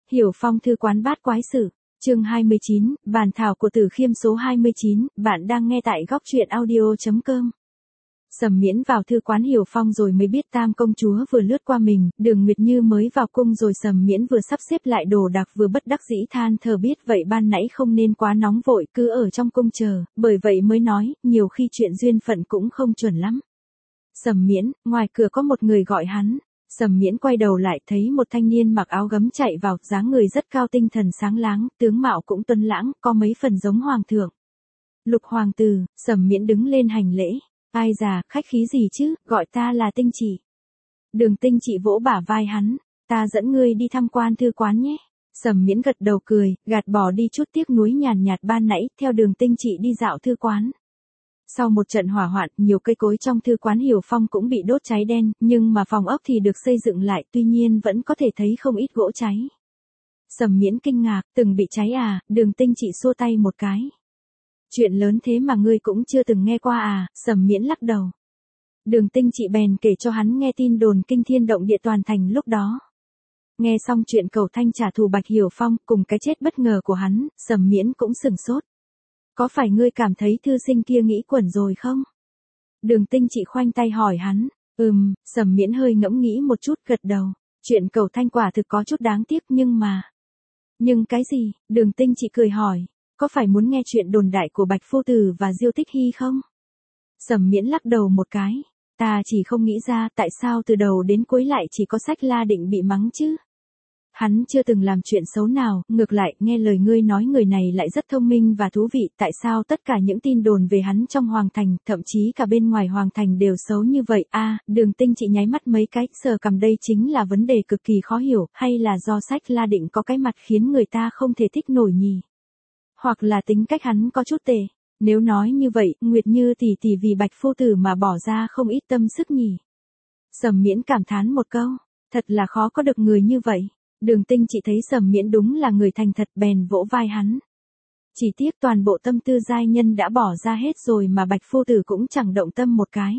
Hiểu Phong thư quán bát quái sự, chương 29, bản thảo của Tử Khiêm số 29, bạn đang nghe tại góc truyện audio.com. Sầm Miễn vào thư quán Hiểu Phong rồi mới biết Tam công chúa vừa lướt qua mình, Đường Nguyệt Như mới vào cung rồi Sầm Miễn vừa sắp xếp lại đồ đạc vừa bất đắc dĩ than thở biết vậy ban nãy không nên quá nóng vội cứ ở trong cung chờ, bởi vậy mới nói, nhiều khi chuyện duyên phận cũng không chuẩn lắm. Sầm Miễn, ngoài cửa có một người gọi hắn. Sầm Miễn quay đầu lại thấy một thanh niên mặc áo gấm chạy vào, dáng người rất cao tinh thần sáng láng, tướng mạo cũng tuấn lãng, có mấy phần giống hoàng thượng. Lục hoàng tử. Sầm Miễn đứng lên hành lễ. Ai già, khách khí gì chứ, gọi ta là Tinh Chỉ. Đường Tinh Chỉ vỗ bả vai hắn, ta dẫn ngươi đi tham quan thư quán nhé. Sầm Miễn gật đầu cười, gạt bỏ đi chút tiếc nuối nhàn nhạt ban nãy, theo Đường Tinh Chỉ đi dạo thư quán. Sau một trận hỏa hoạn, nhiều cây cối trong thư quán Hiểu Phong cũng bị đốt cháy đen, nhưng mà phòng ốc thì được xây dựng lại, tuy nhiên vẫn có thể thấy không ít gỗ cháy. Sầm Miễn kinh ngạc, từng bị cháy à? Đường Tinh Chỉ xua tay một cái. Chuyện lớn thế mà ngươi cũng chưa từng nghe qua à? Sầm Miễn lắc đầu. Đường Tinh Chỉ bèn kể cho hắn nghe tin đồn kinh thiên động địa toàn thành lúc đó. Nghe xong chuyện cầu thanh trả thù Bạch Hiểu Phong cùng cái chết bất ngờ của hắn, Sầm Miễn cũng sửng sốt. Có phải ngươi cảm thấy thư sinh kia nghĩ quẩn rồi không? Đường Tinh Chỉ khoanh tay hỏi hắn. Sầm Miễn hơi ngẫm nghĩ một chút gật đầu. Chuyện cầu thanh quả thực có chút đáng tiếc nhưng mà. Nhưng cái gì? Đường Tinh Chỉ cười hỏi. Có phải muốn nghe chuyện đồn đại của Bạch Phu Tử và Diêu Tích Hy không? Sầm Miễn lắc đầu một cái. Ta chỉ không nghĩ ra tại sao từ đầu đến cuối lại chỉ có Sách La Định bị mắng chứ. Hắn chưa từng làm chuyện xấu nào, ngược lại, nghe lời ngươi nói người này lại rất thông minh và thú vị, tại sao tất cả những tin đồn về hắn trong Hoàng Thành, thậm chí cả bên ngoài Hoàng Thành đều xấu như vậy? Đường Tinh Chỉ nháy mắt mấy cái, sờ cằm đây chính là vấn đề cực kỳ khó hiểu, hay là do Sách La Định có cái mặt khiến người ta không thể thích nổi nhỉ? Hoặc là tính cách hắn có chút tệ. Nếu nói như vậy, Nguyệt Như tỷ tỷ vì Bạch Phu Tử mà bỏ ra không ít tâm sức nhỉ? Sầm Miễn cảm thán một câu, thật là khó có được người như vậy. Đường Tinh Chỉ thấy Sầm Miễn đúng là người thành thật bèn vỗ vai hắn. Chỉ tiếc toàn bộ tâm tư giai nhân đã bỏ ra hết rồi mà Bạch Phu Tử cũng chẳng động tâm một cái.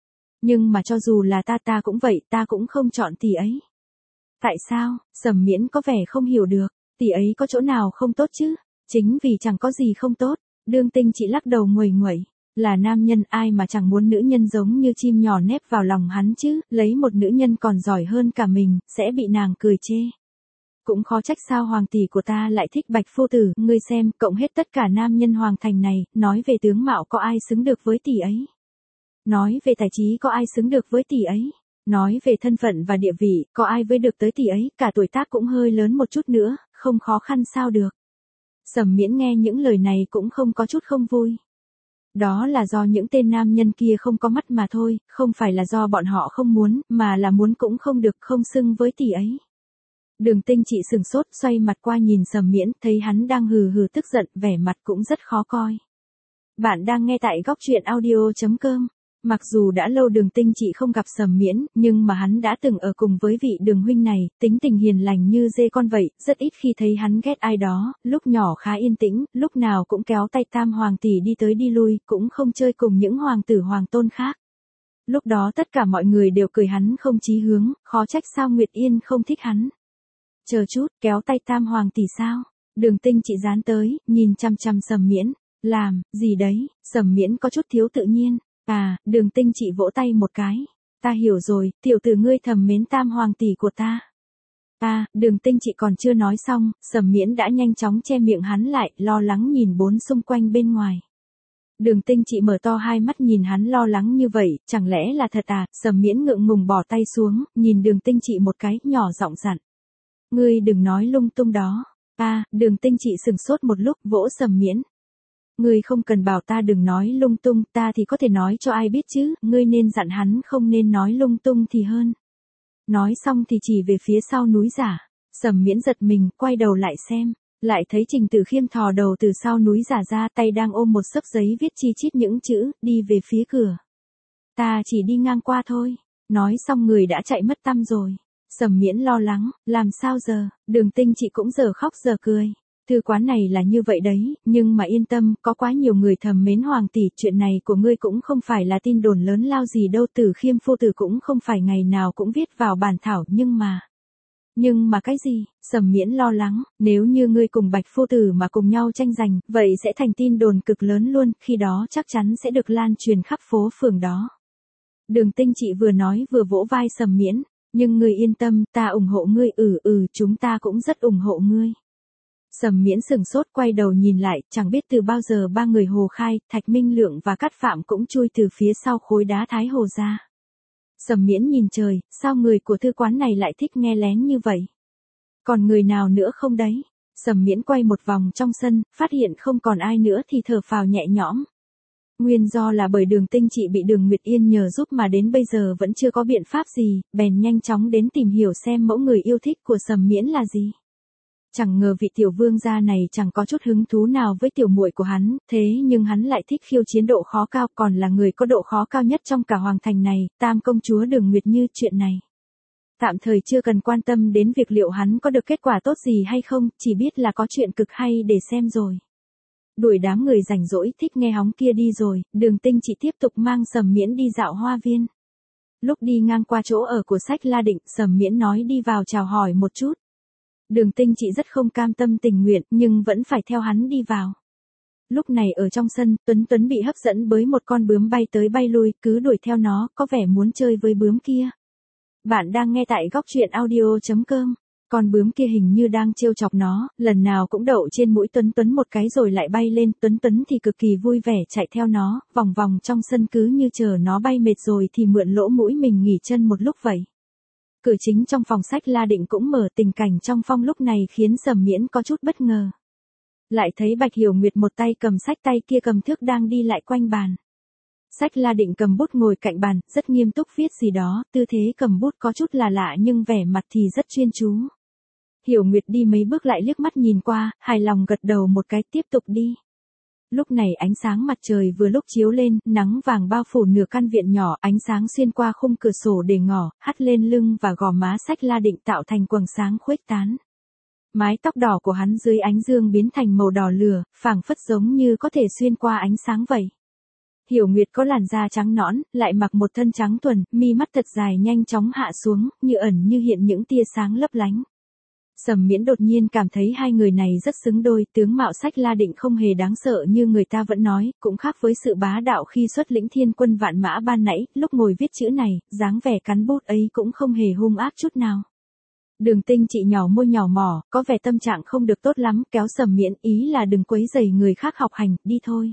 Nhưng mà cho dù là ta cũng vậy, ta cũng không chọn tỷ ấy. Tại sao? Sầm Miễn có vẻ không hiểu được, tỷ ấy có chỗ nào không tốt chứ? Chính vì chẳng có gì không tốt. Đường Tinh Chỉ lắc đầu nguầy nguẩy. Là nam nhân ai mà chẳng muốn nữ nhân giống như chim nhỏ nép vào lòng hắn chứ, lấy một nữ nhân còn giỏi hơn cả mình, sẽ bị nàng cười chê. Cũng khó trách sao hoàng tỷ của ta lại thích Bạch Phu Tử, ngươi xem, cộng hết tất cả nam nhân hoàng thành này, nói về tướng mạo có ai xứng được với tỷ ấy. Nói về tài trí có ai xứng được với tỷ ấy. Nói về thân phận và địa vị, có ai với được tới tỷ ấy, cả tuổi tác cũng hơi lớn một chút nữa, không khó khăn sao được. Sầm Miễn nghe những lời này cũng không có chút không vui. Đó là do những tên nam nhân kia không có mắt mà thôi, không phải là do bọn họ không muốn, mà là muốn cũng không được, không xứng với tỷ ấy. Đường Tinh Chỉ sừng sốt, xoay mặt qua nhìn Sầm Miễn, thấy hắn đang hừ hừ tức giận, vẻ mặt cũng rất khó coi. Bạn đang nghe tại góc truyện audio.com. Mặc dù đã lâu Đường Tinh Chỉ không gặp Sầm Miễn, nhưng mà hắn đã từng ở cùng với vị Đường huynh này, tính tình hiền lành như dê con vậy, rất ít khi thấy hắn ghét ai đó, lúc nhỏ khá yên tĩnh, lúc nào cũng kéo tay Tam hoàng tỷ đi tới đi lui, cũng không chơi cùng những hoàng tử hoàng tôn khác. Lúc đó tất cả mọi người đều cười hắn không chí hướng, khó trách sao Nguyệt Yên không thích hắn. Chờ chút, kéo tay Tam hoàng tỷ sao? Đường Tinh Chỉ dán tới, nhìn chăm chăm Sầm Miễn. Làm gì đấy? Sầm Miễn có chút thiếu tự nhiên. Đường Tinh Chỉ vỗ tay một cái. Ta hiểu rồi, tiểu tử ngươi thầm mến Tam hoàng tỷ của ta. Đường Tinh Chỉ còn chưa nói xong, Sầm Miễn đã nhanh chóng che miệng hắn lại, lo lắng nhìn bốn xung quanh bên ngoài. Đường Tinh Chỉ mở to hai mắt nhìn hắn lo lắng như vậy, chẳng lẽ là thật à? Sầm Miễn ngượng ngùng bỏ tay xuống, nhìn Đường Tinh Chỉ một cái, nhỏ giọng dặn. Ngươi đừng nói lung tung đó. Đường Tinh Chỉ sừng sốt một lúc, vỗ Sầm Miễn. Ngươi không cần bảo ta đừng nói lung tung, ta thì có thể nói cho ai biết chứ, ngươi nên dặn hắn không nên nói lung tung thì hơn. Nói xong thì chỉ về phía sau núi giả. Sầm Miễn giật mình, quay đầu lại xem, lại thấy Trình Tử Khiêm thò đầu từ sau núi giả ra, tay đang ôm một xấp giấy viết chi chít những chữ, đi về phía cửa. Ta chỉ đi ngang qua thôi. Nói xong người đã chạy mất tăm rồi. Sầm Miễn lo lắng, làm sao giờ? Đường Tinh Chỉ cũng giờ khóc giờ cười. Thư quán này là như vậy đấy, nhưng mà yên tâm, có quá nhiều người thầm mến hoàng tỷ, chuyện này của ngươi cũng không phải là tin đồn lớn lao gì đâu, Tử Khiêm phu tử cũng không phải ngày nào cũng viết vào bản thảo, nhưng mà Nhưng mà cái gì? Sầm Miễn lo lắng, nếu như ngươi cùng Bạch phu tử mà cùng nhau tranh giành, vậy sẽ thành tin đồn cực lớn luôn, khi đó chắc chắn sẽ được lan truyền khắp phố phường đó. Đường Tinh Trị vừa nói vừa vỗ vai Sầm Miễn, nhưng ngươi yên tâm, ta ủng hộ ngươi, chúng ta cũng rất ủng hộ ngươi. Sầm Miễn sừng sốt quay đầu nhìn lại, chẳng biết từ bao giờ ba người Hồ Khai, Thạch Minh Lượng và Cát Phạm cũng chui từ phía sau khối đá Thái Hồ ra. Sầm Miễn nhìn trời, sao người của thư quán này lại thích nghe lén như vậy? Còn người nào nữa không đấy? Sầm Miễn quay một vòng trong sân, phát hiện không còn ai nữa thì thở phào nhẹ nhõm. Nguyên do là bởi Đường Tinh Trị bị Đường Nguyệt Yên nhờ giúp mà đến bây giờ vẫn chưa có biện pháp gì, bèn nhanh chóng đến tìm hiểu xem mẫu người yêu thích của Sầm Miễn là gì. Chẳng ngờ vị tiểu vương gia này chẳng có chút hứng thú nào với tiểu muội của hắn, thế nhưng hắn lại thích khiêu chiến độ khó cao, còn là người có độ khó cao nhất trong cả hoàng thành này, Tam công chúa Đường Nguyệt Như. Chuyện này tạm thời chưa cần quan tâm đến việc liệu hắn có được kết quả tốt gì hay không, chỉ biết là có chuyện cực hay để xem rồi. Đuổi đám người rảnh rỗi thích nghe hóng kia đi rồi, Đường Tinh Trị tiếp tục mang Sầm Miễn đi dạo hoa viên. Lúc đi ngang qua chỗ ở của Sách La Định, Sầm Miễn nói đi vào chào hỏi một chút. Đường Tinh Trị rất không cam tâm tình nguyện, nhưng vẫn phải theo hắn đi vào. Lúc này ở trong sân, Tuấn bị hấp dẫn bởi một con bướm bay tới bay lui, cứ đuổi theo nó, có vẻ muốn chơi với bướm kia. Bạn đang nghe tại góc truyện audio.com. Con bướm kia hình như đang trêu chọc nó, lần nào cũng đậu trên mũi Tuấn một cái rồi lại bay lên, Tuấn thì cực kỳ vui vẻ chạy theo nó, vòng vòng trong sân cứ như chờ nó bay mệt rồi thì mượn lỗ mũi mình nghỉ chân một lúc vậy. Cửa chính trong phòng Sách La Định cũng mở, tình cảnh trong phòng lúc này khiến Sầm Miễn có chút bất ngờ. Lại thấy Bạch Hiểu Nguyệt một tay cầm sách, tay kia cầm thước đang đi lại quanh bàn. Sách La Định cầm bút ngồi cạnh bàn, rất nghiêm túc viết gì đó, tư thế cầm bút có chút là lạ nhưng vẻ mặt thì rất chuyên chú. Hiểu Nguyệt đi mấy bước lại liếc mắt nhìn qua, hài lòng gật đầu một cái, tiếp tục đi. Lúc này ánh sáng mặt trời vừa lúc chiếu lên, nắng vàng bao phủ nửa căn viện nhỏ, ánh sáng xuyên qua khung cửa sổ để ngỏ, hắt lên lưng và gò má Sách La Định tạo thành quầng sáng khuếch tán. Mái tóc đỏ của hắn dưới ánh dương biến thành màu đỏ lửa, phảng phất giống như có thể xuyên qua ánh sáng vậy. Hiểu Nguyệt có làn da trắng nõn, lại mặc một thân trắng thuần, mi mắt thật dài nhanh chóng hạ xuống, như ẩn như hiện những tia sáng lấp lánh. Sầm Miễn đột nhiên cảm thấy hai người này rất xứng đôi, tướng mạo Sách La Định không hề đáng sợ như người ta vẫn nói, cũng khác với sự bá đạo khi xuất lĩnh thiên quân vạn mã ban nãy, lúc ngồi viết chữ này, dáng vẻ cắn bút ấy cũng không hề hung ác chút nào. Đường Tinh Trị nhỏ môi nhỏ mỏ, có vẻ tâm trạng không được tốt lắm, kéo Sầm Miễn, ý là đừng quấy rầy người khác học hành, đi thôi.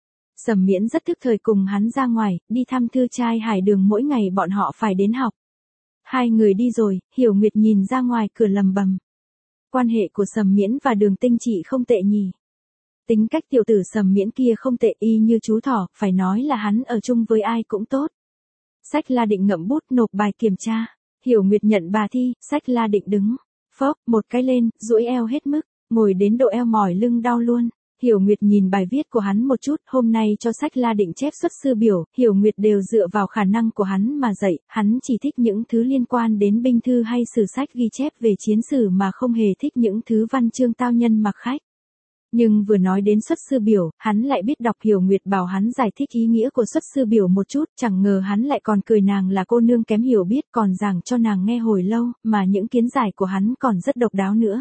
Sầm Miễn rất thức thời cùng hắn ra ngoài, đi thăm thư trai Hải Đường, mỗi ngày bọn họ phải đến học. Hai người đi rồi, Hiểu Nguyệt nhìn ra ngoài cửa lầm bầm. Quan hệ của Sầm Miễn và Đường Tinh Trị không tệ nhỉ. Tính cách tiểu tử Sầm Miễn kia không tệ, y như chú thỏ, phải nói là hắn ở chung với ai cũng tốt. Sách La Định ngậm bút nộp bài kiểm tra. Hiểu Nguyệt nhận bà thi, Sách La Định đứng. Phốc, một cái lên, duỗi eo hết mức, ngồi đến độ eo mỏi lưng đau luôn. Hiểu Nguyệt nhìn bài viết của hắn một chút, hôm nay cho Sách La Định chép xuất sư biểu, Hiểu Nguyệt đều dựa vào khả năng của hắn mà dạy, hắn chỉ thích những thứ liên quan đến binh thư hay sử sách ghi chép về chiến sử mà không hề thích những thứ văn chương tao nhân mặc khách. Nhưng vừa nói đến xuất sư biểu, hắn lại biết đọc. Hiểu Nguyệt bảo hắn giải thích ý nghĩa của xuất sư biểu một chút, chẳng ngờ hắn lại còn cười nàng là cô nương kém hiểu biết, còn giảng cho nàng nghe hồi lâu, mà những kiến giải của hắn còn rất độc đáo nữa.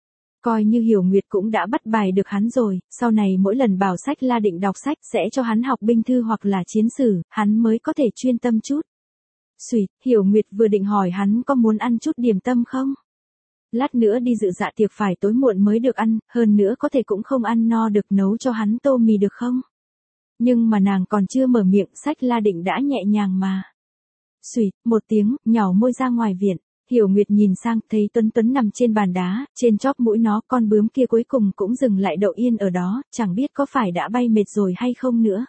Coi như Hiểu Nguyệt cũng đã bắt bài được hắn rồi, sau này mỗi lần bảo Sách La Định đọc sách sẽ cho hắn học binh thư hoặc là chiến sử, hắn mới có thể chuyên tâm chút. Xuyệt, Hiểu Nguyệt vừa định hỏi hắn có muốn ăn chút điểm tâm không? Lát nữa đi dự dạ tiệc phải tối muộn mới được ăn, hơn nữa có thể cũng không ăn no được, nấu cho hắn tô mì được không? Nhưng mà nàng còn chưa mở miệng, Sách La Định đã nhẹ nhàng mà. Xuyệt, một tiếng, nhỏ môi ra ngoài viện. Hiểu Nguyệt nhìn sang, thấy Tuấn nằm trên bàn đá, trên chóp mũi nó, con bướm kia cuối cùng cũng dừng lại đậu yên ở đó, chẳng biết có phải đã bay mệt rồi hay không nữa.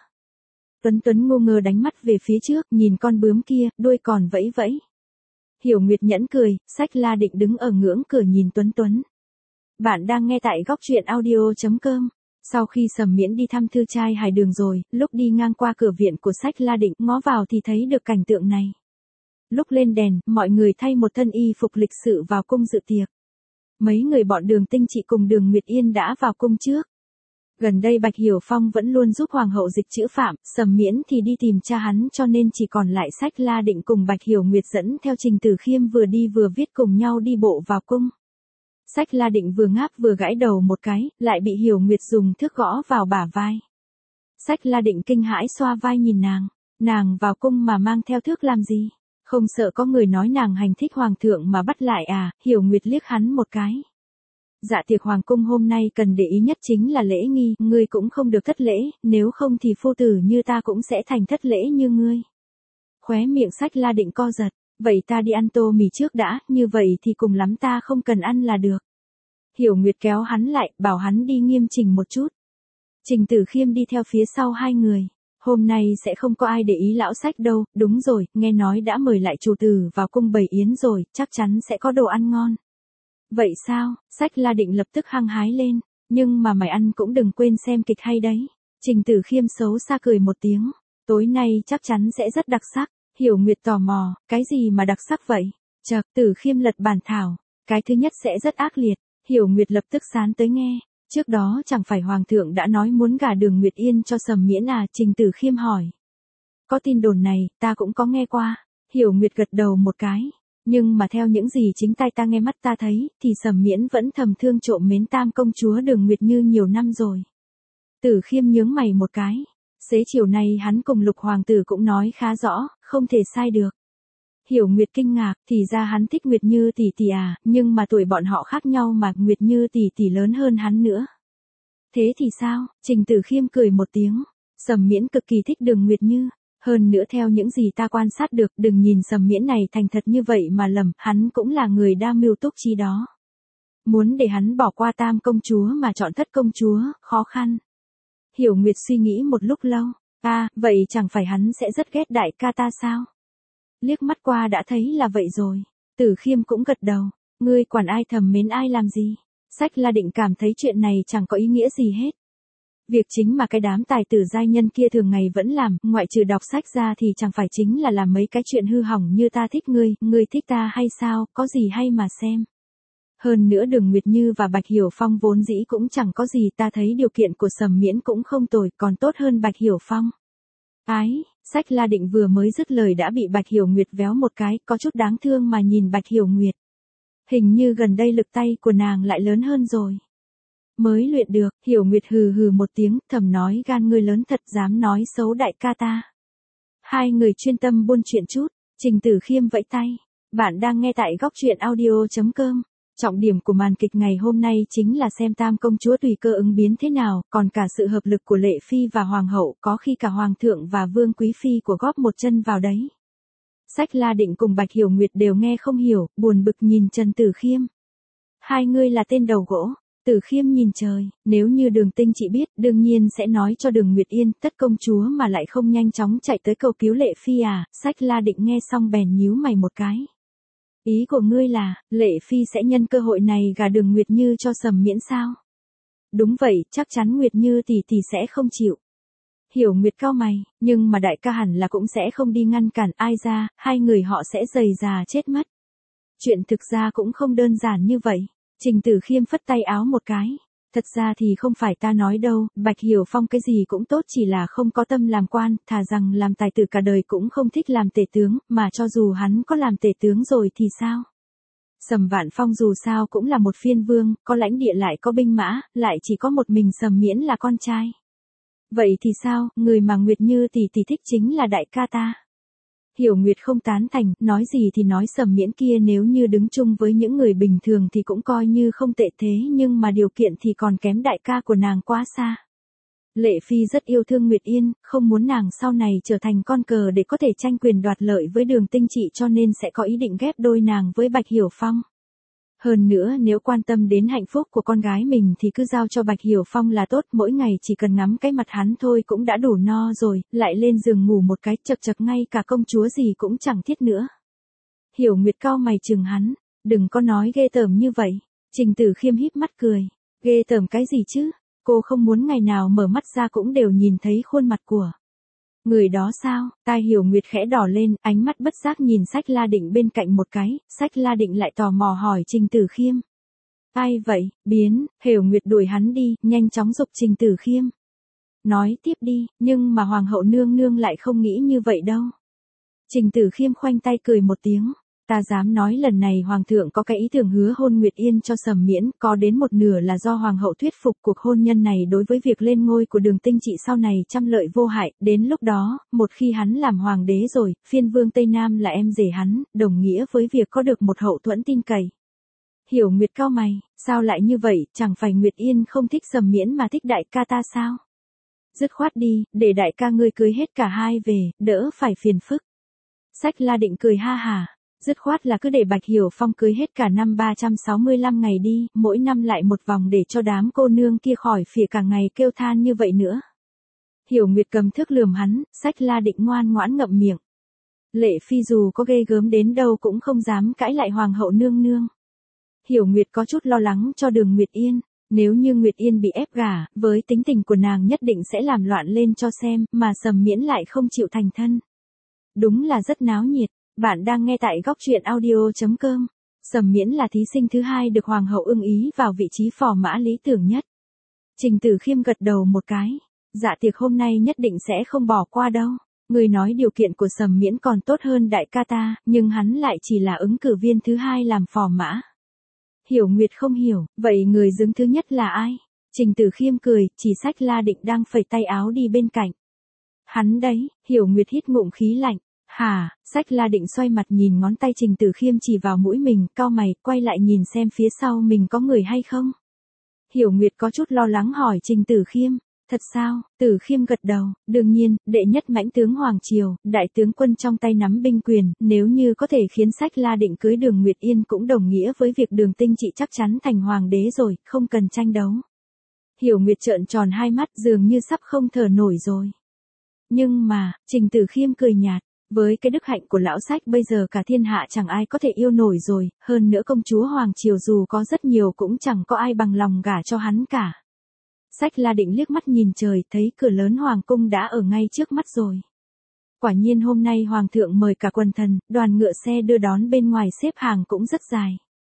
Tuấn ngu ngơ đánh mắt về phía trước, nhìn con bướm kia, đuôi còn vẫy vẫy. Hiểu Nguyệt nhẫn cười, Sách La Định đứng ở ngưỡng cửa nhìn Tuấn. Bạn đang nghe tại góc truyện audio.com. Sau khi Sầm Miễn đi thăm thư trai Hải Đường rồi, lúc đi ngang qua cửa viện của Sách La Định, ngó vào thì thấy được cảnh tượng này. Lúc lên đèn, mọi người thay một thân y phục lịch sự vào cung dự tiệc. Mấy người bọn Đường Tinh Trị cùng Đường Nguyệt Yên đã vào cung trước. Gần đây Bạch Hiểu Phong vẫn luôn giúp Hoàng hậu dịch chữ phạm, Sầm Miễn thì đi tìm cha hắn cho nên chỉ còn lại Sách La Định cùng Bạch Hiểu Nguyệt dẫn theo Trình Tử Khiêm vừa đi vừa viết cùng nhau đi bộ vào cung. Sách La Định vừa ngáp vừa gãi đầu một cái, lại bị Hiểu Nguyệt dùng thước gõ vào bả vai. Sách La Định kinh hãi xoa vai nhìn nàng vào cung mà mang theo thước làm gì? Không sợ có người nói nàng hành thích hoàng thượng mà bắt lại à? Hiểu Nguyệt liếc hắn một cái. Dạ tiệc hoàng cung hôm nay cần để ý nhất chính là lễ nghi, ngươi cũng không được thất lễ, nếu không thì phu tử như ta cũng sẽ thành thất lễ như ngươi. Khóe miệng Sách La Định co giật, vậy ta đi ăn tô mì trước đã, như vậy thì cùng lắm ta không cần ăn là được. Hiểu Nguyệt kéo hắn lại, bảo hắn đi nghiêm chỉnh một chút. Trình Tử Khiêm đi theo phía sau hai người. Hôm nay sẽ không có ai để ý lão Sách đâu, đúng rồi, nghe nói đã mời lại chủ tử vào cung bày yến rồi, chắc chắn sẽ có đồ ăn ngon. Vậy sao? Sách La Định lập tức hăng hái lên, nhưng mà mày ăn cũng đừng quên xem kịch hay đấy. Trình Tử Khiêm xấu xa cười một tiếng, tối nay chắc chắn sẽ rất đặc sắc. Hiểu Nguyệt tò mò, cái gì mà đặc sắc vậy? Chợt Tử Khiêm lật bản thảo, cái thứ nhất sẽ rất ác liệt. Hiểu Nguyệt lập tức sán tới nghe. Trước đó chẳng phải Hoàng thượng đã nói muốn gả Đường Nguyệt Yên cho Sầm Miễn à? Trình Tử Khiêm hỏi. Có tin đồn này, ta cũng có nghe qua. Hiểu Nguyệt gật đầu một cái. Nhưng mà theo những gì chính tai ta nghe mắt ta thấy, thì Sầm Miễn vẫn thầm thương trộm mến tam công chúa Đường Nguyệt Như nhiều năm rồi. Tử Khiêm nhướng mày một cái. Xế chiều nay hắn cùng Lục hoàng tử cũng nói khá rõ, không thể sai được. Hiểu Nguyệt kinh ngạc, thì ra hắn thích Nguyệt Như tỷ tỷ à, nhưng mà tuổi bọn họ khác nhau mà Nguyệt Như tỷ tỷ lớn hơn hắn nữa. Thế thì sao? Trình Tử Khiêm cười một tiếng. Sầm Miễn cực kỳ thích Đường Nguyệt Như. Hơn nữa theo những gì ta quan sát được, đừng nhìn Sầm Miễn này thành thật như vậy mà lầm, hắn cũng là người đa mưu túc trí đó. Muốn để hắn bỏ qua tam công chúa mà chọn thất công chúa, khó khăn. Hiểu Nguyệt suy nghĩ một lúc lâu. Vậy chẳng phải hắn sẽ rất ghét đại ca ta sao? Liếc mắt qua đã thấy là vậy rồi. Tử Khiêm cũng gật đầu. Ngươi quản ai thầm mến ai làm gì? Sách La Định cảm thấy chuyện này chẳng có ý nghĩa gì hết. Việc chính mà cái đám tài tử giai nhân kia thường ngày vẫn làm, ngoại trừ đọc sách ra thì chẳng phải chính là làm mấy cái chuyện hư hỏng như ta thích ngươi thích ta hay sao, có gì hay mà xem. Hơn nữa Đường Nguyệt Như và Bạch Hiểu Phong vốn dĩ cũng chẳng có gì, ta thấy điều kiện của Sầm Miễn cũng không tồi, còn tốt hơn Bạch Hiểu Phong. Sách La Định vừa mới dứt lời đã bị Bạch Hiểu Nguyệt véo một cái, có chút đáng thương mà nhìn Bạch Hiểu Nguyệt. Hình như gần đây lực tay của nàng lại lớn hơn rồi. Mới luyện được, Hiểu Nguyệt hừ hừ một tiếng, thầm nói gan ngươi lớn thật dám nói xấu đại ca ta. Hai người chuyên tâm buôn chuyện chút, Trình Tử Khiêm vẫy tay. Bạn đang nghe tại góc truyện audio.com. Trọng điểm của màn kịch ngày hôm nay chính là xem tam công chúa tùy cơ ứng biến thế nào, còn cả sự hợp lực của Lệ Phi và Hoàng hậu, có khi cả Hoàng thượng và Vương Quý Phi của góp một chân vào đấy. Sách La Định cùng Bạch Hiểu Nguyệt đều nghe không hiểu, buồn bực nhìn Trần Tử Khiêm. Hai ngươi là tên đầu gỗ. Tử Khiêm nhìn trời, nếu như Đường Tinh chị biết, đương nhiên sẽ nói cho Đường Nguyệt Yên, tất công chúa mà lại không nhanh chóng chạy tới cầu cứu Lệ Phi à? Sách La Định nghe xong bèn nhíu mày một cái. Ý của ngươi là, Lệ Phi sẽ nhân cơ hội này gả Đường Nguyệt Như cho Sầm Miễn sao? Đúng vậy, chắc chắn Nguyệt Như tỷ tỷ sẽ không chịu. Hiểu Nguyệt cau mày, nhưng mà đại ca hẳn là cũng sẽ không đi ngăn cản ai ra, hai người họ sẽ dày già chết mất. Chuyện thực ra cũng không đơn giản như vậy. Trình Tử Khiêm phất tay áo một cái. Thật ra thì không phải ta nói đâu, Bạch Hiểu Phong cái gì cũng tốt, chỉ là không có tâm làm quan, thà rằng làm tài tử cả đời cũng không thích làm tể tướng, mà cho dù hắn có làm tể tướng rồi thì sao? Sầm Vạn Phong dù sao cũng là một phiên vương, có lãnh địa lại có binh mã, lại chỉ có một mình Sầm Miễn là con trai. Vậy thì sao, người mà Nguyệt Như tỷ tỷ thích chính là đại ca ta. Hiểu Nguyệt không tán thành, nói gì thì nói Sầm Miễn kia nếu như đứng chung với những người bình thường thì cũng coi như không tệ thế, nhưng mà điều kiện thì còn kém đại ca của nàng quá xa. Lệ Phi rất yêu thương Nguyệt Yên, không muốn nàng sau này trở thành con cờ để có thể tranh quyền đoạt lợi với Đường Tinh chị, cho nên sẽ có ý định ghép đôi nàng với Bạch Hiểu Phong. Hơn nữa nếu quan tâm đến hạnh phúc của con gái mình thì cứ giao cho Bạch Hiểu Phong là tốt, mỗi ngày chỉ cần ngắm cái mặt hắn thôi cũng đã đủ no rồi, lại lên giường ngủ một cái chật chật ngay cả công chúa gì cũng chẳng thiết nữa. Hiểu Nguyệt cau mày chừng hắn, đừng có nói ghê tởm như vậy. Trình Tử Khiêm híp mắt cười, ghê tởm cái gì chứ, cô không muốn ngày nào mở mắt ra cũng đều nhìn thấy khuôn mặt của người đó sao? Tai Hiểu Nguyệt khẽ đỏ lên, ánh mắt bất giác nhìn Sách La Định bên cạnh một cái, Sách La Định lại tò mò hỏi Trình Tử Khiêm. Ai vậy, biến, Hiểu Nguyệt đuổi hắn đi, nhanh chóng giục Trình Tử Khiêm. Nói tiếp đi, nhưng mà Hoàng hậu nương nương lại không nghĩ như vậy đâu. Trình Tử Khiêm khoanh tay cười một tiếng. Ta dám nói lần này Hoàng thượng có cái ý tưởng hứa hôn Nguyệt Yên cho Sầm Miễn, có đến một nửa là do Hoàng hậu thuyết phục cuộc hôn nhân này đối với việc lên ngôi của Đường Tinh Trị sau này trăm lợi vô hại, đến lúc đó, một khi hắn làm hoàng đế rồi, phiên vương Tây Nam là em rể hắn, đồng nghĩa với việc có được một hậu thuẫn tin cậy. Hiểu Nguyệt cau mày, sao lại như vậy, chẳng phải Nguyệt Yên không thích Sầm Miễn mà thích đại ca ta sao? Dứt khoát đi, để đại ca ngươi cưới hết cả hai về, đỡ phải phiền phức. Sách La Định cười ha hả. Dứt khoát là cứ để Bạch Hiểu Phong cưới hết cả năm 365 ngày đi, mỗi năm lại một vòng để cho đám cô nương kia khỏi phìa cả ngày kêu than như vậy nữa. Hiểu Nguyệt cầm thước lườm hắn, Sách La Định ngoan ngoãn ngậm miệng. Lệ Phi dù có ghê gớm đến đâu cũng không dám cãi lại Hoàng hậu nương nương. Hiểu Nguyệt có chút lo lắng cho Đường Nguyệt Yên. Nếu như Nguyệt Yên bị ép gả, với tính tình của nàng nhất định sẽ làm loạn lên cho xem, mà Sầm Miễn lại không chịu thành thân. Đúng là rất náo nhiệt. Bạn đang nghe tại góc truyện audio.com. Sầm Miễn là thí sinh thứ hai được Hoàng hậu ưng ý vào vị trí phò mã lý tưởng nhất. Trình Tử Khiêm gật đầu một cái. Dạ tiệc hôm nay nhất định sẽ không bỏ qua đâu. Người nói điều kiện của Sầm Miễn còn tốt hơn đại ca ta, nhưng hắn lại chỉ là ứng cử viên thứ hai làm phò mã. Hiểu Nguyệt không hiểu, vậy người đứng thứ nhất là ai? Trình Tử Khiêm cười, chỉ Sách La Định đang phẩy tay áo đi bên cạnh. Hắn đấy, Hiểu Nguyệt hít ngụm khí lạnh. Hả, Sách La Định xoay mặt nhìn ngón tay Trình Tử Khiêm chỉ vào mũi mình, cau mày, quay lại nhìn xem phía sau mình có người hay không. Hiểu Nguyệt có chút lo lắng hỏi Trình Tử Khiêm, thật sao? Tử Khiêm gật đầu, đương nhiên, đệ nhất mãnh tướng Hoàng Triều, đại tướng quân trong tay nắm binh quyền, nếu như có thể khiến Sách La Định cưới Đường Nguyệt Yên cũng đồng nghĩa với việc Đường Tinh Trị chắc chắn thành hoàng đế rồi, không cần tranh đấu. Hiểu Nguyệt trợn tròn hai mắt dường như sắp không thở nổi rồi. Nhưng mà, Trình Tử Khiêm cười nhạt. Với cái đức hạnh của lão Sách bây giờ cả thiên hạ chẳng ai có thể yêu nổi rồi, hơn nữa công chúa Hoàng Triều dù có rất nhiều cũng chẳng có ai bằng lòng gả cho hắn cả. Sách La Định liếc mắt nhìn trời, thấy cửa lớn Hoàng cung đã ở ngay trước mắt rồi. Quả nhiên hôm nay Hoàng thượng mời cả quần thần, đoàn ngựa xe đưa đón bên ngoài xếp hàng cũng rất dài.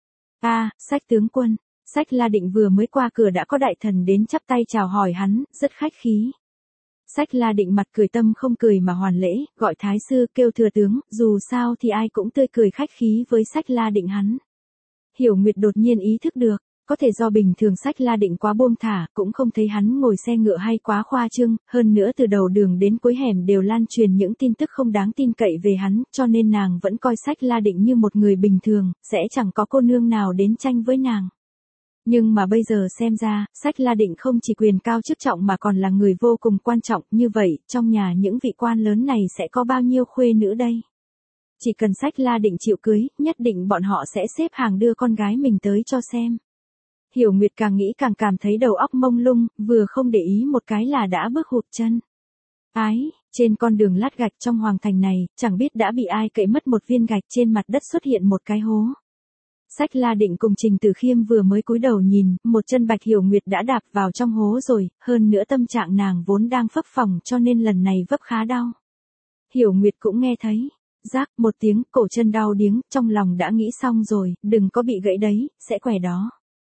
Sách tướng quân, Sách La Định vừa mới qua cửa đã có đại thần đến chắp tay chào hỏi hắn, rất khách khí. Sách La Định mặt cười tâm không cười mà hoàn lễ, gọi thái sư kêu thừa tướng, dù sao thì ai cũng tươi cười khách khí với Sách La Định hắn. Hiểu Nguyệt đột nhiên ý thức được, có thể do bình thường Sách La Định quá buông thả, cũng không thấy hắn ngồi xe ngựa hay quá khoa trương, hơn nữa từ đầu đường đến cuối hẻm đều lan truyền những tin tức không đáng tin cậy về hắn, cho nên nàng vẫn coi Sách La Định như một người bình thường, sẽ chẳng có cô nương nào đến tranh với nàng. Nhưng mà bây giờ xem ra, Sách La Định không chỉ quyền cao chức trọng mà còn là người vô cùng quan trọng, như vậy, trong nhà những vị quan lớn này sẽ có bao nhiêu khuê nữ đây? Chỉ cần Sách La Định chịu cưới, nhất định bọn họ sẽ xếp hàng đưa con gái mình tới cho xem. Hiểu Nguyệt càng nghĩ càng cảm thấy đầu óc mông lung, vừa không để ý một cái là đã bước hụt chân. Trên con đường lát gạch trong hoàng thành này, chẳng biết đã bị ai cậy mất một viên gạch, trên mặt đất xuất hiện một cái hố. Sách La Định cùng Trình Tử Khiêm vừa mới cúi đầu nhìn, một chân Bạch Hiểu Nguyệt đã đạp vào trong hố rồi, hơn nữa tâm trạng nàng vốn đang phập phồng cho nên lần này vấp khá đau. Hiểu Nguyệt cũng nghe thấy, rác một tiếng, cổ chân đau điếng, trong lòng đã nghĩ xong rồi, đừng có bị gãy đấy, sẽ quẻ đó.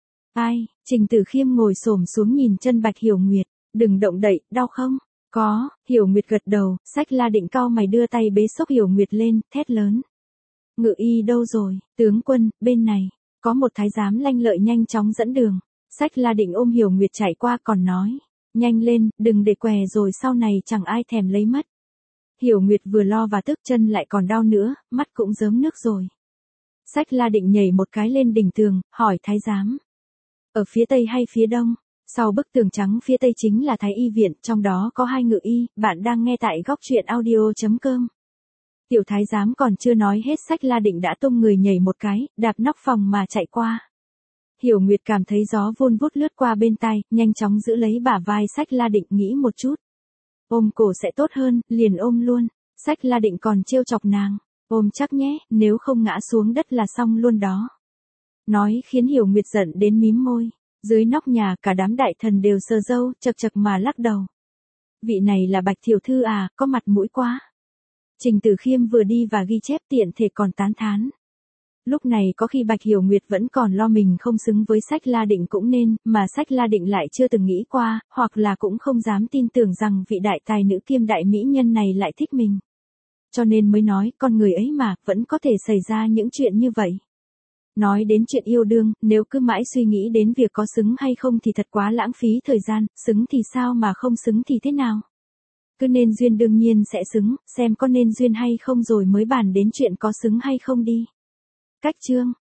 Trình Tử Khiêm ngồi xổm xuống nhìn chân Bạch Hiểu Nguyệt, đừng động đậy, đau không? Có, Hiểu Nguyệt gật đầu, Sách La Định cau mày đưa tay bế xốc Hiểu Nguyệt lên, thét lớn. Ngự y đâu rồi, tướng quân, bên này, có một thái giám lanh lợi nhanh chóng dẫn đường. Sách La Định ôm Hiểu Nguyệt chạy qua còn nói, nhanh lên, đừng để què rồi sau này chẳng ai thèm lấy mất. Hiểu Nguyệt vừa lo và tức chân lại còn đau nữa, mắt cũng rớm nước rồi. Sách La Định nhảy một cái lên đỉnh tường, hỏi thái giám. Ở phía tây hay phía đông? Sau bức tường trắng phía tây chính là Thái Y viện, trong đó có 2 ngự y, bạn đang nghe tại góc truyện audio.com. Tiểu thái giám còn chưa nói hết Sách La Định đã tung người nhảy một cái, đạp nóc phòng mà chạy qua. Hiểu Nguyệt cảm thấy gió vun vút lướt qua bên tai, nhanh chóng giữ lấy bả vai Sách La Định nghĩ một chút. Ôm cổ sẽ tốt hơn, liền ôm luôn. Sách La Định còn trêu chọc nàng. Ôm chắc nhé, nếu không ngã xuống đất là xong luôn đó. Nói khiến Hiểu Nguyệt giận đến mím môi. Dưới nóc nhà cả đám đại thần đều sờ râu, chật chật mà lắc đầu. Vị này là Bạch tiểu thư à, có mặt mũi quá. Trình Tử Khiêm vừa đi và ghi chép tiện thể còn tán thán. Lúc này có khi Bạch Hiểu Nguyệt vẫn còn lo mình không xứng với Sách La Định cũng nên, mà Sách La Định lại chưa từng nghĩ qua, hoặc là cũng không dám tin tưởng rằng vị đại tài nữ kiêm đại mỹ nhân này lại thích mình. Cho nên mới nói, con người ấy mà, vẫn có thể xảy ra những chuyện như vậy. Nói đến chuyện yêu đương, nếu cứ mãi suy nghĩ đến việc có xứng hay không thì thật quá lãng phí thời gian, xứng thì sao mà không xứng thì thế nào? Cứ nên duyên đương nhiên sẽ xứng, xem có nên duyên hay không rồi mới bàn đến chuyện có xứng hay không đi. Cách chương